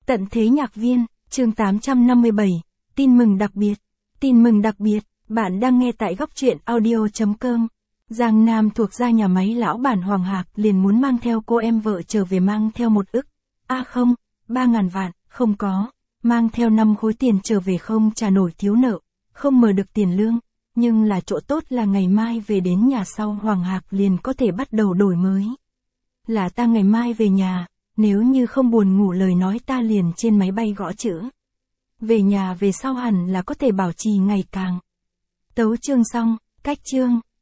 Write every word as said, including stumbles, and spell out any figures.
Tận thế nhạc viên, chương tám trăm năm mươi bảy, tin mừng đặc biệt. Tin mừng đặc biệt, bạn đang nghe tại góc truyện audio chấm com. Giang Nam thuộc gia nhà máy lão bản Hoàng Hạc liền muốn mang theo cô em vợ trở về, mang theo một ức. A à không, ba ngàn vạn, không có. Mang theo năm khối tiền trở về không trả nổi, thiếu nợ, không mở được tiền lương. Nhưng là chỗ tốt là ngày mai về đến nhà sau Hoàng Hạc liền có thể bắt đầu đổi mới. Là ta ngày mai về nhà, nếu như không buồn ngủ lời nói ta liền trên máy bay gõ chữ. Về nhà về sau hẳn là có thể bảo trì ngày càng. Tấu chương xong, cách chương.